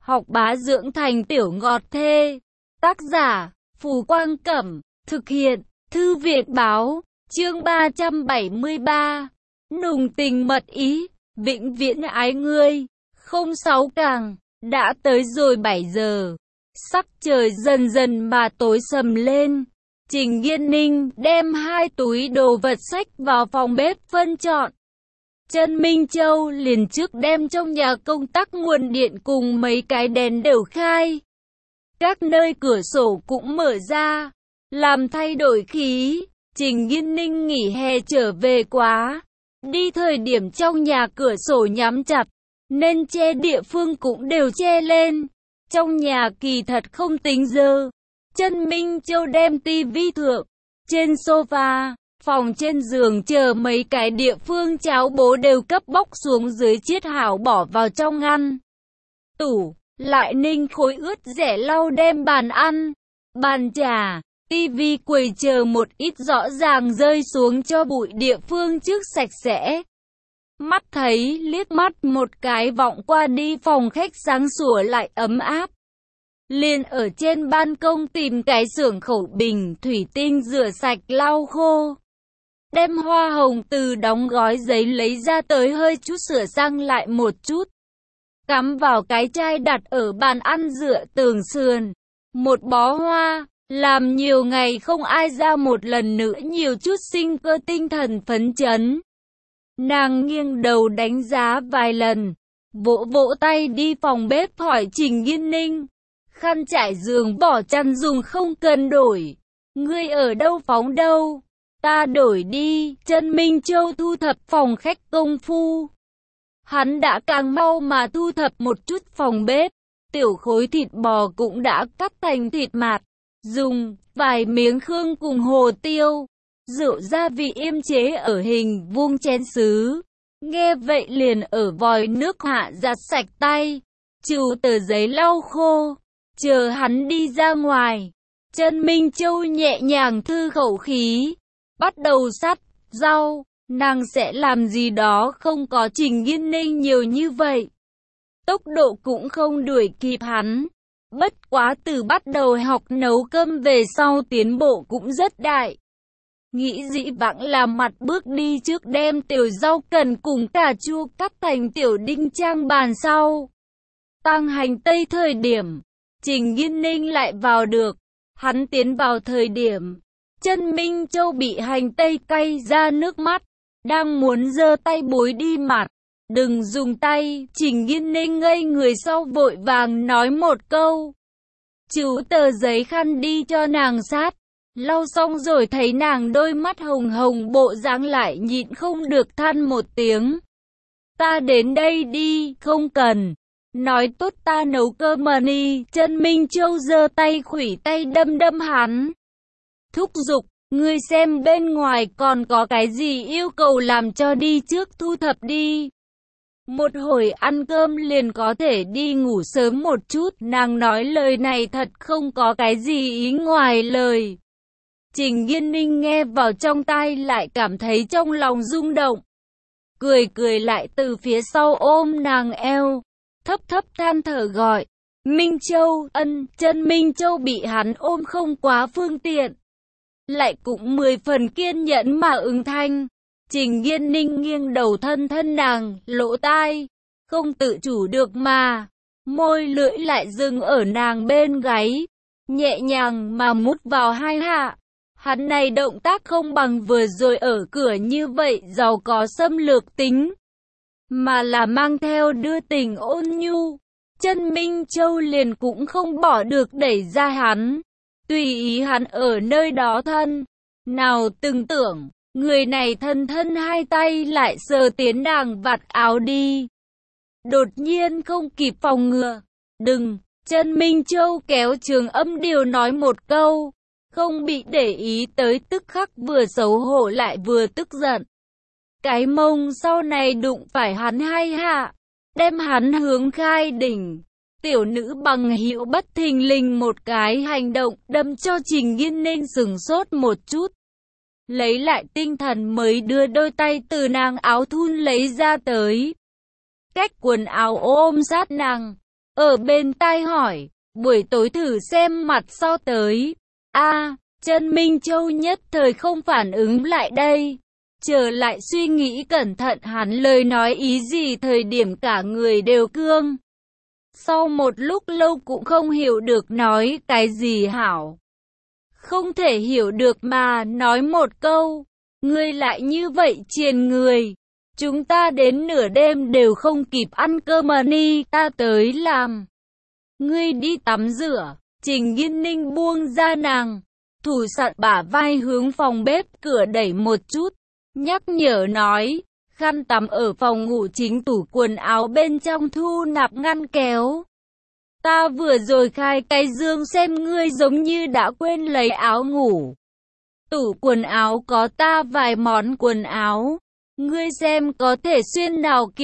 học bá dưỡng thành tiểu ngọt thê. Tác giả, Phù Quang Cẩm, thực hiện, Thư viện Báo, chương 373. Nùng tình mật ý, vĩnh viễn ái ngươi. 06 càng, đã tới rồi 7 giờ. Sắc trời dần dần mà tối sầm lên. Trình Nghiên Ninh đem 2 túi đồ vật xách vào phòng bếp phân chọn. Trần Minh Châu liền trước đem trong nhà công tắc nguồn điện cùng mấy cái đèn đều khai. Các nơi cửa sổ cũng mở ra, làm thay đổi khí. Trình Nghiên Ninh nghỉ hè trở về quá. Đi thời điểm trong nhà cửa sổ nhắm chặt, nên che địa phương cũng đều che lên. Trong nhà kỳ thật không tính dơ. Trần Minh Châu đem tivi thượng, trên sofa, phòng trên giường chờ mấy cái địa phương cháo bố đều cấp bóc xuống dưới chiết hảo bỏ vào trong ngăn tủ, lại ninh khối ướt rẻ lau đem bàn ăn, bàn trà, tivi quầy chờ một ít rõ ràng rơi xuống cho bụi địa phương trước sạch sẽ. Mắt thấy liếc mắt một cái vọng qua đi phòng khách sáng sủa lại ấm áp. Liền ở trên ban công tìm cái xưởng khẩu bình thủy tinh rửa sạch lau khô. Đem hoa hồng từ đóng gói giấy lấy ra tới hơi chút sửa sang lại một chút. Cắm vào cái chai đặt ở bàn ăn dựa tường sườn. Một bó hoa, làm nhiều ngày không ai ra một lần nữa nhiều chút sinh cơ tinh thần phấn chấn. Nàng nghiêng đầu đánh giá vài lần, vỗ vỗ tay đi phòng bếp hỏi Trình Nghiên Ninh. Khăn trải giường bỏ chăn dùng không cần đổi. Ngươi ở đâu phóng đâu? Ta đổi đi. Trần Minh Châu thu thập phòng khách công phu. Hắn đã càng mau mà thu thập một chút phòng bếp. Tiểu khối thịt bò cũng đã cắt thành thịt mạt. Dùng vài miếng khương cùng hồ tiêu. Rượu gia vị yêm chế ở hình vuông chén sứ. Nghe vậy liền ở vòi nước hạ giặt sạch tay. Chịu tờ giấy lau khô. Chờ hắn đi ra ngoài, Trần Minh Châu nhẹ nhàng thư khẩu khí, bắt đầu sắt rau, nàng sẽ làm gì đó không có Trình Nghiên Ninh nhiều như vậy. Tốc độ cũng không đuổi kịp hắn, bất quá từ bắt đầu học nấu cơm về sau tiến bộ cũng rất đại. Nghĩ dĩ vãng làm mặt bước đi trước đem tiểu rau cần cùng cà chua cắt thành tiểu đinh trang bàn sau. Tăng hành tây thời điểm. Trình Nghiên Ninh lại vào được, hắn tiến vào thời điểm, Trần Minh Châu bị hành tây cay ra nước mắt, đang muốn giơ tay bối đi mặt, đừng dùng tay, Trình Nghiên Ninh ngây người sau vội vàng nói một câu. Chú tờ giấy khăn đi cho nàng sát, lau xong rồi thấy nàng đôi mắt hồng hồng bộ dáng lại nhịn không được than một tiếng. Ta đến đây đi, không cần. Nói tốt ta nấu cơm mà đi. Trần Minh Châu giơ tay khuỷu tay đâm hắn. Thúc giục, ngươi xem bên ngoài còn có cái gì yêu cầu làm cho đi trước thu thập đi. Một hồi ăn cơm liền có thể đi ngủ sớm một chút. Nàng nói lời này thật không có cái gì ý ngoài lời. Trình Nghiên Ninh nghe vào trong tai lại cảm thấy trong lòng rung động. Cười lại từ phía sau ôm nàng eo. Thấp than thở gọi, Minh Châu, Trần Minh Châu bị hắn ôm không quá phương tiện. Lại cũng 10 phần kiên nhẫn mà ứng thanh. Trình Nghiên Ninh nghiêng đầu thân nàng, lỗ tai, không tự chủ được mà. Môi lưỡi lại dừng ở nàng bên gáy, nhẹ nhàng mà mút vào hai hạ. Hắn này động tác không bằng vừa rồi ở cửa như vậy giàu có xâm lược tính. Mà là mang theo đưa tình ôn nhu. Trần Minh Châu liền cũng không bỏ được đẩy ra hắn. Tùy ý hắn ở nơi đó thân. Nào từng tưởng, người này thân hai tay lại sờ tiến nàng vạt áo đi. Đột nhiên không kịp phòng ngừa. Đừng, Trần Minh Châu kéo Trường Âm Điều nói một câu. Không bị để ý tới tức khắc vừa xấu hổ lại vừa tức giận. Cái mông sau này đụng phải hắn hai hạ, đem hắn hướng khai đỉnh. Tiểu nữ bằng hữu bất thình lình một cái hành động đâm cho Trình Nghiên Ninh sửng sốt một chút. Lấy lại tinh thần mới đưa đôi tay từ nàng áo thun lấy ra tới. Cách quần áo ôm sát nàng, ở bên tai hỏi, buổi tối thử xem mặt sau tới. Chân Minh Châu nhất thời không phản ứng lại đây. Trở lại suy nghĩ cẩn thận hắn lời nói ý gì thời điểm cả người đều cương. Sau một lúc lâu cũng không hiểu được nói cái gì hảo. Không thể hiểu được mà nói một câu. Ngươi lại như vậy triền người. Chúng ta đến nửa đêm đều không kịp ăn cơm mà ni ta tới làm. Ngươi đi tắm rửa. Trình Yên Ninh buông ra nàng. Thủ sẵn bả vai hướng phòng bếp cửa đẩy một chút. Nhắc nhở nói. Khăn tắm ở phòng ngủ chính tủ quần áo bên trong thu nạp ngăn kéo. Ta vừa rồi khai cái dương xem ngươi giống như đã quên lấy áo ngủ. Tủ quần áo có ta vài món quần áo. Ngươi xem có thể xuyên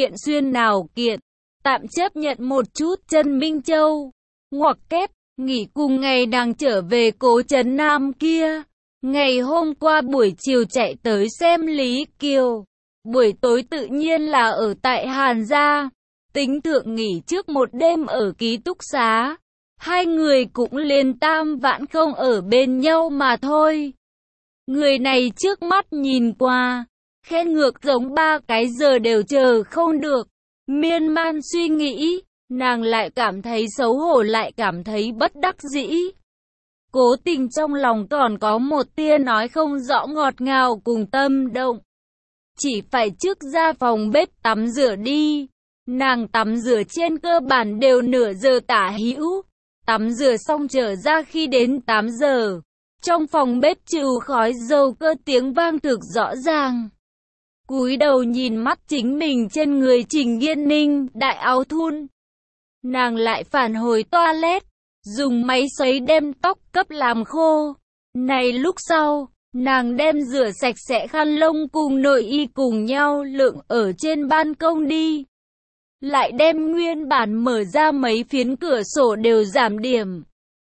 nào kiện. Tạm chấp nhận một chút Trần Minh Châu. Ngoặc kép, nghỉ cùng ngày đang trở về Cố Trấn Nam kia. Ngày hôm qua buổi chiều chạy tới xem Lý Kiều. Buổi tối tự nhiên là ở tại Hàn gia. Tính thượng nghỉ trước một đêm ở ký túc xá. Hai người cũng liền tam vãn không ở bên nhau mà thôi. Người này trước mắt nhìn qua, khen ngược giống 3 cái giờ đều chờ không được. Miên man suy nghĩ, nàng lại cảm thấy xấu hổ lại cảm thấy bất đắc dĩ. Cố Tình trong lòng còn có một tia nói không rõ ngọt ngào cùng tâm động. Chỉ phải trước ra phòng bếp tắm rửa đi. Nàng tắm rửa trên cơ bản đều nửa giờ tả hữu. Tắm rửa xong trở ra khi đến 8 giờ. Trong phòng bếp trừ khói dầu cơ tiếng vang thực rõ ràng. Cúi đầu nhìn mắt chính mình trên người Trình Yên Ninh, đại áo thun. Nàng lại phản hồi toilet, dùng máy sấy đem tóc cấp làm khô. Này lúc sau, nàng đem rửa sạch sẽ khăn lông cùng nội y cùng nhau lượng ở trên ban công đi. Lại đem nguyên bản mở ra mấy phiến cửa sổ đều giảm điểm.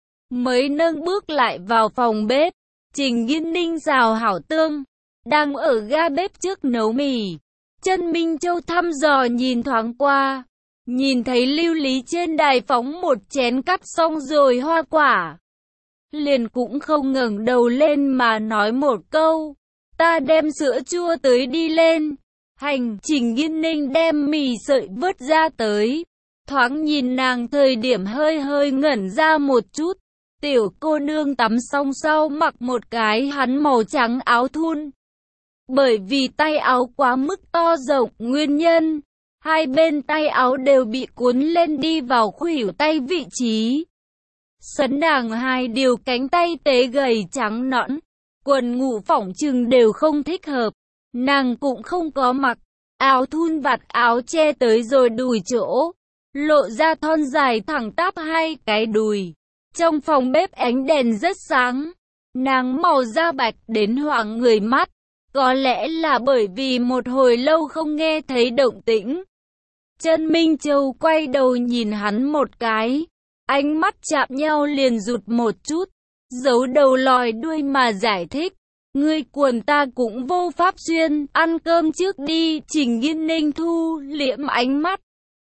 Mới nâng bước lại vào phòng bếp, Trình Yên Ninh rào hảo tương, đang ở ga bếp trước nấu mì. Trần Minh Châu thăm dò nhìn thoáng qua, nhìn thấy Lưu Lý trên đài phóng một chén cắt xong rồi hoa quả. Liền cũng không ngẩng đầu lên mà nói một câu, ta đem sữa chua tới đi lên. Hành, Trình Yên Ninh đem mì sợi vớt ra tới. Thoáng nhìn nàng thời điểm hơi ngẩn ra một chút. Tiểu cô nương tắm xong sau mặc một cái hắn màu trắng áo thun. Bởi vì tay áo quá mức to rộng nguyên nhân, hai bên tay áo đều bị cuốn lên đi vào khuỷu tay vị trí. Sấn nàng hai điều cánh tay tế gầy trắng nõn, quần ngủ phỏng chừng đều không thích hợp. Nàng cũng không có mặc áo thun vạt áo che tới rồi đùi chỗ, lộ ra thon dài thẳng tắp hai cái đùi. Trong phòng bếp ánh đèn rất sáng, nàng màu da bạch đến hoảng người mắt, có lẽ là bởi vì một hồi lâu không nghe thấy động tĩnh. Trần Minh Châu quay đầu nhìn hắn một cái, ánh mắt chạm nhau liền rụt một chút, giấu đầu lòi đuôi mà giải thích. Ngươi quần ta cũng vô pháp xuyên, ăn cơm trước đi. Trình Yên Ninh thu liễm ánh mắt,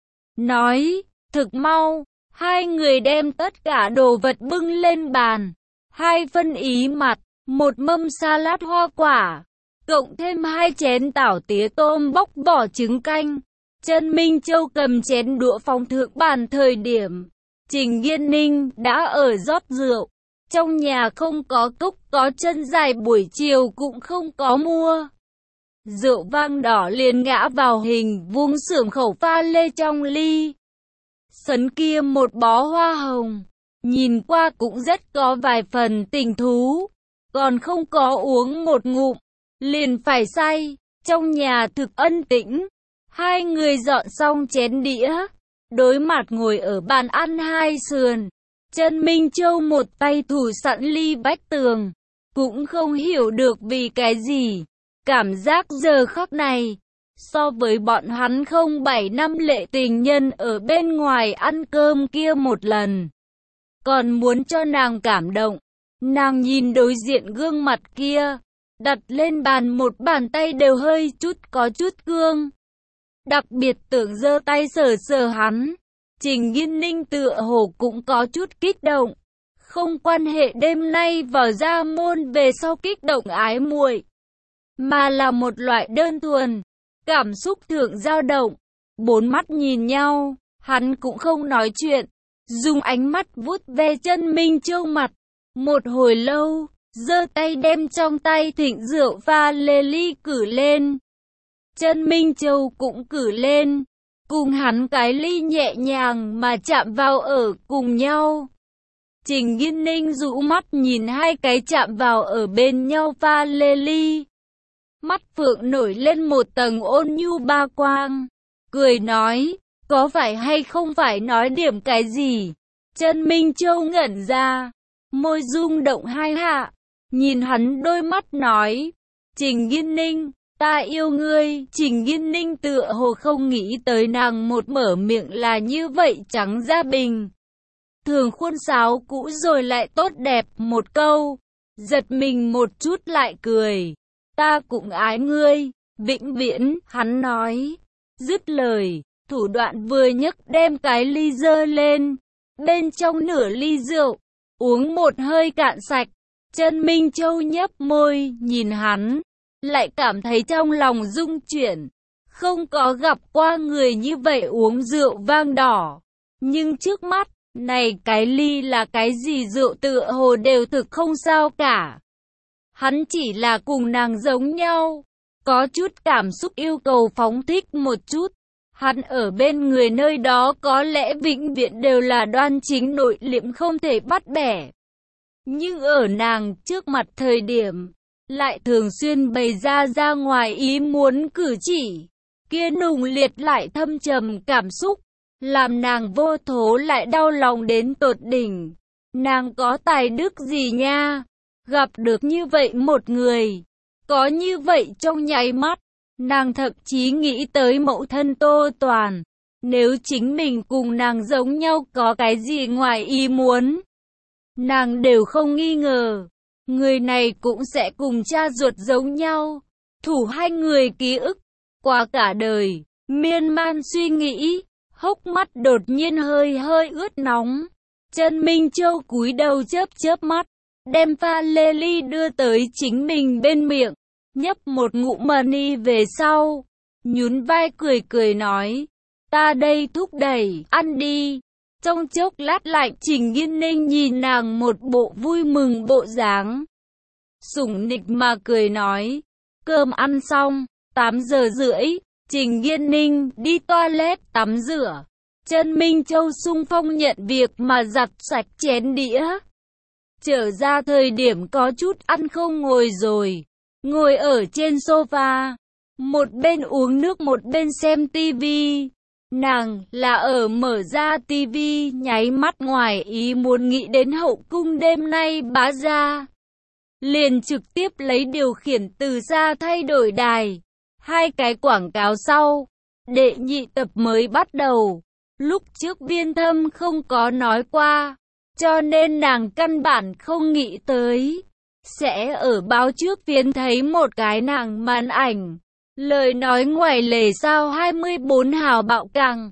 nói, thực mau, hai người đem tất cả đồ vật bưng lên bàn. 2 phân ý mặt, 1 mâm salad hoa quả, cộng thêm 2 chén tảo tía tôm bóc vỏ trứng canh. Trần Minh Châu cầm chén đũa phóng thượng bàn thời điểm Trình Yên Ninh đã ở rót rượu. Trong nhà không có cốc có chân dài buổi chiều cũng không có mua. Rượu vang đỏ liền ngã vào hình vuông xưởng khẩu pha lê trong ly. Sấn kia một bó hoa hồng, nhìn qua cũng rất có vài phần tình thú. Còn không có uống một ngụm, liền phải say. Trong nhà thực ân tĩnh, hai người dọn xong chén đĩa, đối mặt ngồi ở bàn ăn hai sườn. Trần Minh Châu một tay thủ sẵn ly vách tường, cũng không hiểu được vì cái gì. Cảm giác giờ khắc này, so với bọn hắn 07 năm lệ tình nhân ở bên ngoài ăn cơm kia một lần, còn muốn cho nàng cảm động. Nàng nhìn đối diện gương mặt kia, đặt lên bàn một bàn tay đều hơi chút có chút cương. Đặc biệt tưởng giơ tay sờ sờ hắn. Trình Nghiên Ninh tựa hồ cũng có chút kích động. Không quan hệ đêm nay vào gia môn về sau kích động ái muội, mà là một loại đơn thuần, cảm xúc thượng dao động. Bốn mắt nhìn nhau, hắn cũng không nói chuyện, dùng ánh mắt vuốt ve chân Minh Châu mặt. Một hồi lâu, giơ tay đem trong tay thịnh rượu pha lê ly cử lên. Chân Minh Châu cũng cử lên, cùng hắn cái ly nhẹ nhàng mà chạm vào ở cùng nhau. Trình Nghiên Ninh rũ mắt nhìn hai cái chạm vào ở bên nhau pha lê ly. Mắt phượng nổi lên một tầng ôn nhu ba quang, cười nói, có phải hay không phải nói điểm cái gì? Chân Minh Châu ngẩn ra, môi rung động hai hạ, nhìn hắn đôi mắt nói, Trình Nghiên Ninh, ta yêu ngươi. Trình Nghiên Ninh tựa hồ không nghĩ tới nàng một mở miệng là như vậy trắng ra bình thường khuôn sáo cũ rồi lại tốt đẹp một câu, giật mình một chút lại cười. Ta cũng ái ngươi, vĩnh viễn, hắn nói. Dứt lời, thủ đoạn vừa nhấc đem cái ly giơ lên, bên trong nửa ly rượu, uống một hơi cạn sạch. Chân Minh Châu nhấp môi, nhìn hắn, lại cảm thấy trong lòng rung chuyển. Không có gặp qua người như vậy uống rượu vang đỏ, nhưng trước mắt, này cái ly là cái gì rượu tựa hồ đều thực không sao cả. Hắn chỉ là cùng nàng giống nhau, có chút cảm xúc yêu cầu phóng thích một chút. Hắn ở bên người nơi đó có lẽ vĩnh viễn đều là đoan chính nội liễm không thể bắt bẻ. Nhưng ở nàng trước mặt thời điểm, lại thường xuyên bày ra ngoài ý muốn cử chỉ. Kia nùng liệt lại thâm trầm cảm xúc, làm nàng vô thố lại đau lòng đến tột đỉnh. Nàng có tài đức gì nha? Gặp được như vậy một người, có như vậy trong nháy mắt, nàng thậm chí nghĩ tới mẫu thân Tô Toàn. Nếu chính mình cùng nàng giống nhau có cái gì ngoài ý muốn, nàng đều không nghi ngờ, người này cũng sẽ cùng cha ruột giống nhau, thủ hai người ký ức, qua cả đời, miên man suy nghĩ, hốc mắt đột nhiên hơi ướt nóng. Chân Minh Châu cúi đầu chớp mắt, đem pha lê ly đưa tới chính mình bên miệng, nhấp một ngụm mani về sau, nhún vai cười nói, ta đây thúc đẩy, ăn đi. Trong chốc lát lạnh, Trình Nghiên Ninh nhìn nàng một bộ vui mừng bộ dáng, sủng nịch mà cười nói, cơm ăn xong, 8 giờ rưỡi, Trình Nghiên Ninh đi toilet tắm rửa. Chân Minh Châu xung phong nhận việc mà giặt sạch chén đĩa. Trở ra thời điểm có chút ăn không ngồi rồi, ngồi ở trên sofa, một bên uống nước một bên xem tivi. Nàng là ở mở ra tivi, nháy mắt ngoài ý muốn nghĩ đến hậu cung đêm nay bá ra, liền trực tiếp lấy điều khiển từ xa thay đổi đài. Hai cái quảng cáo sau, đệ nhị tập mới bắt đầu. Lúc trước Viên Thâm không có nói qua, cho nên nàng căn bản không nghĩ tới sẽ ở báo trước phiến thấy một cái nàng màn ảnh. Lời nói ngoài lề sao 24 hào bạo càng,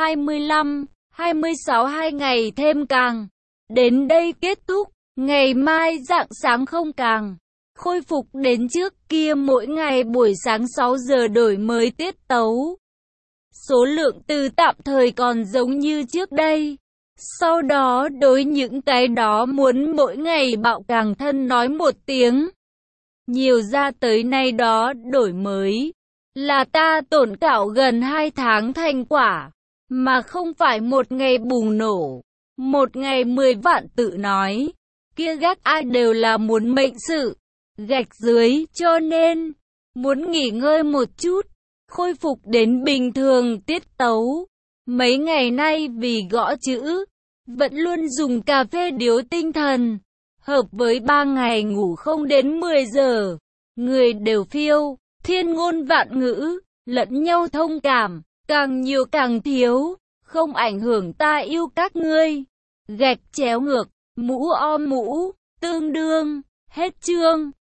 25, 26 2 ngày thêm càng. Đến đây kết thúc, ngày mai rạng sáng không càng. Khôi phục đến trước kia mỗi ngày buổi sáng 6 giờ đổi mới tiết tấu. Số lượng từ tạm thời còn giống như trước đây. Sau đó đối những cái đó muốn mỗi ngày bạo càng thân nói một tiếng. Nhiều ra tới nay đó đổi mới. Là ta tổn cảo gần 2 tháng thành quả. Mà không phải một ngày bùng nổ. Một ngày 10 vạn tự nói. Kia gác ai đều là muốn mệnh sự. Gạch dưới cho nên. Muốn nghỉ ngơi một chút. Khôi phục đến bình thường tiết tấu. Mấy ngày nay vì gõ chữ, vẫn luôn dùng cà phê điếu tinh thần. Hợp với 3 ngày ngủ không đến 10 giờ. Người đều phiêu, thiên ngôn vạn ngữ, lẫn nhau thông cảm, càng nhiều càng thiếu, không ảnh hưởng ta yêu các ngươi. Gạch chéo ngược, mũ om mũ, tương đương, hết chương.